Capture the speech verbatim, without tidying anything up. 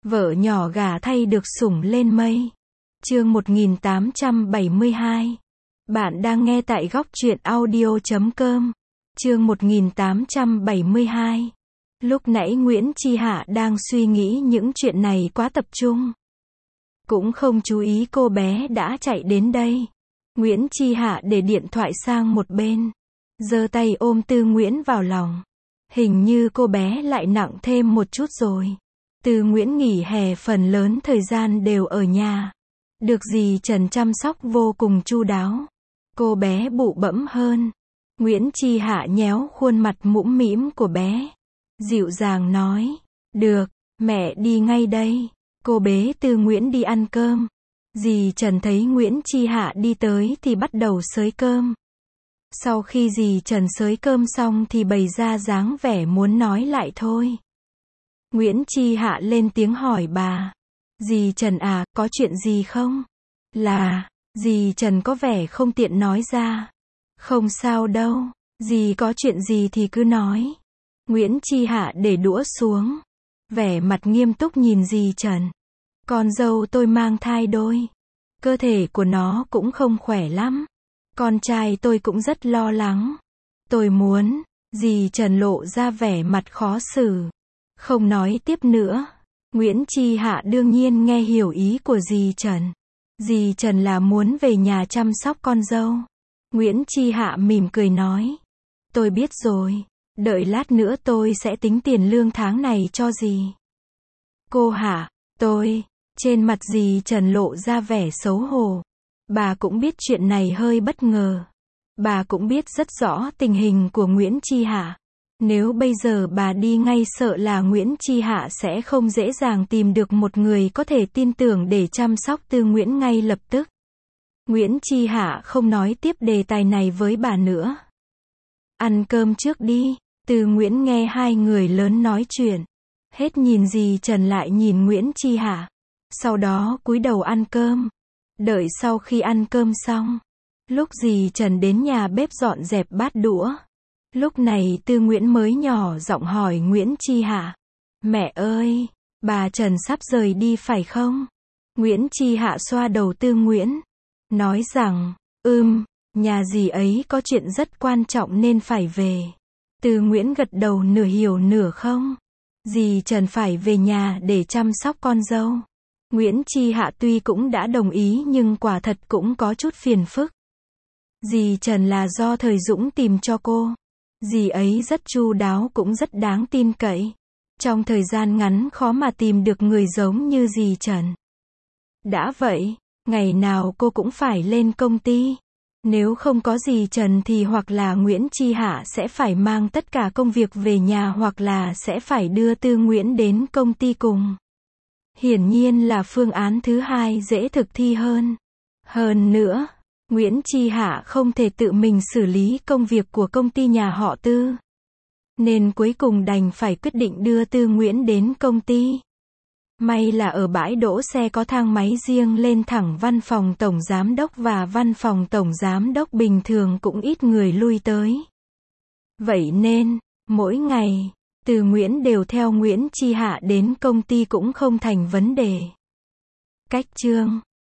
Vợ nhỏ gả thay được sủng lên mây. Chương một nghìn tám trăm bảy mươi hai. Bạn đang nghe tại góc truyện audio chấm com. Chương một nghìn tám trăm bảy mươi hai. Lúc nãy Nguyễn Chi Hạ đang suy nghĩ những chuyện này quá tập trung. Cũng không chú ý cô bé đã chạy đến đây. Nguyễn Chi Hạ để điện thoại sang một bên. Giơ tay ôm Tư Nguyễn vào lòng. Hình như cô bé lại nặng thêm một chút rồi. Tư Nguyễn nghỉ hè phần lớn thời gian đều ở nhà. Được dì Trần chăm sóc vô cùng chu đáo. Cô bé bụ bẫm hơn. Nguyễn Chi Hạ nhéo khuôn mặt mũm mĩm của bé. Dịu dàng nói. Được, mẹ đi ngay đây. Cô bế Tư Nguyễn đi ăn cơm. Dì Trần thấy Nguyễn Chi Hạ đi tới thì bắt đầu xới cơm. Sau khi dì Trần xới cơm xong thì bày ra dáng vẻ muốn nói lại thôi. Nguyễn Chi Hạ lên tiếng hỏi bà. Dì Trần à, có chuyện gì không? Là, dì Trần có vẻ không tiện nói ra. Không sao đâu, dì có chuyện gì thì cứ nói. Nguyễn Chi Hạ để đũa xuống. Vẻ mặt nghiêm túc nhìn dì Trần. Con dâu tôi mang thai đôi. Cơ thể của nó cũng không khỏe lắm. Con trai tôi cũng rất lo lắng. Tôi muốn, dì Trần lộ ra vẻ mặt khó xử. Không nói tiếp nữa. Nguyễn Chi Hạ đương nhiên nghe hiểu ý của dì Trần. Dì Trần là muốn về nhà chăm sóc con dâu. Nguyễn Chi Hạ mỉm cười nói. Tôi biết rồi. Đợi lát nữa tôi sẽ tính tiền lương tháng này cho dì. Cô Hạ, tôi. Trên mặt dì Trần lộ ra vẻ xấu hổ. Bà cũng biết chuyện này hơi bất ngờ. Bà cũng biết rất rõ tình hình của Nguyễn Chi Hạ. Nếu bây giờ bà đi ngay sợ là Nguyễn Chi Hạ sẽ không dễ dàng tìm được một người có thể tin tưởng để chăm sóc Tư Nguyễn ngay lập tức. Nguyễn Chi Hạ không nói tiếp đề tài này với bà nữa. Ăn cơm trước đi. Tư Nguyễn nghe hai người lớn nói chuyện. Hết nhìn dì Trần lại nhìn Nguyễn Chi Hạ. Sau đó cúi đầu ăn cơm. Đợi sau khi ăn cơm xong. Lúc dì Trần đến nhà bếp dọn dẹp bát đũa. Lúc này Tư Nguyễn mới nhỏ giọng hỏi Nguyễn Chi Hạ. Mẹ ơi, bà Trần sắp rời đi phải không? Nguyễn Chi Hạ xoa đầu Tư Nguyễn. Nói rằng, ừm, nhà dì ấy có chuyện rất quan trọng nên phải về. Tư Nguyễn gật đầu nửa hiểu nửa không. Dì Trần phải về nhà để chăm sóc con dâu. Nguyễn Chi Hạ tuy cũng đã đồng ý nhưng quả thật cũng có chút phiền phức. Dì Trần là do Thời Dũng tìm cho cô. Dì ấy rất chu đáo cũng rất đáng tin cậy. Trong thời gian ngắn khó mà tìm được người giống như dì Trần. Đã vậy, ngày nào cô cũng phải lên công ty. Nếu không có dì Trần thì hoặc là Nguyễn Chi Hạ sẽ phải mang tất cả công việc về nhà hoặc là sẽ phải đưa Tư Nguyễn đến công ty cùng. Hiển nhiên là phương án thứ hai dễ thực thi hơn. Hơn nữa, Nguyễn Chi Hạ không thể tự mình xử lý công việc của công ty nhà họ Tư. Nên cuối cùng đành phải quyết định đưa Tư Nguyễn đến công ty. May là ở bãi đỗ xe có thang máy riêng lên thẳng văn phòng tổng giám đốc và văn phòng tổng giám đốc bình thường cũng ít người lui tới. Vậy nên, mỗi ngày, Tư Nguyễn đều theo Nguyễn Chi Hạ đến công ty cũng không thành vấn đề. Cách chương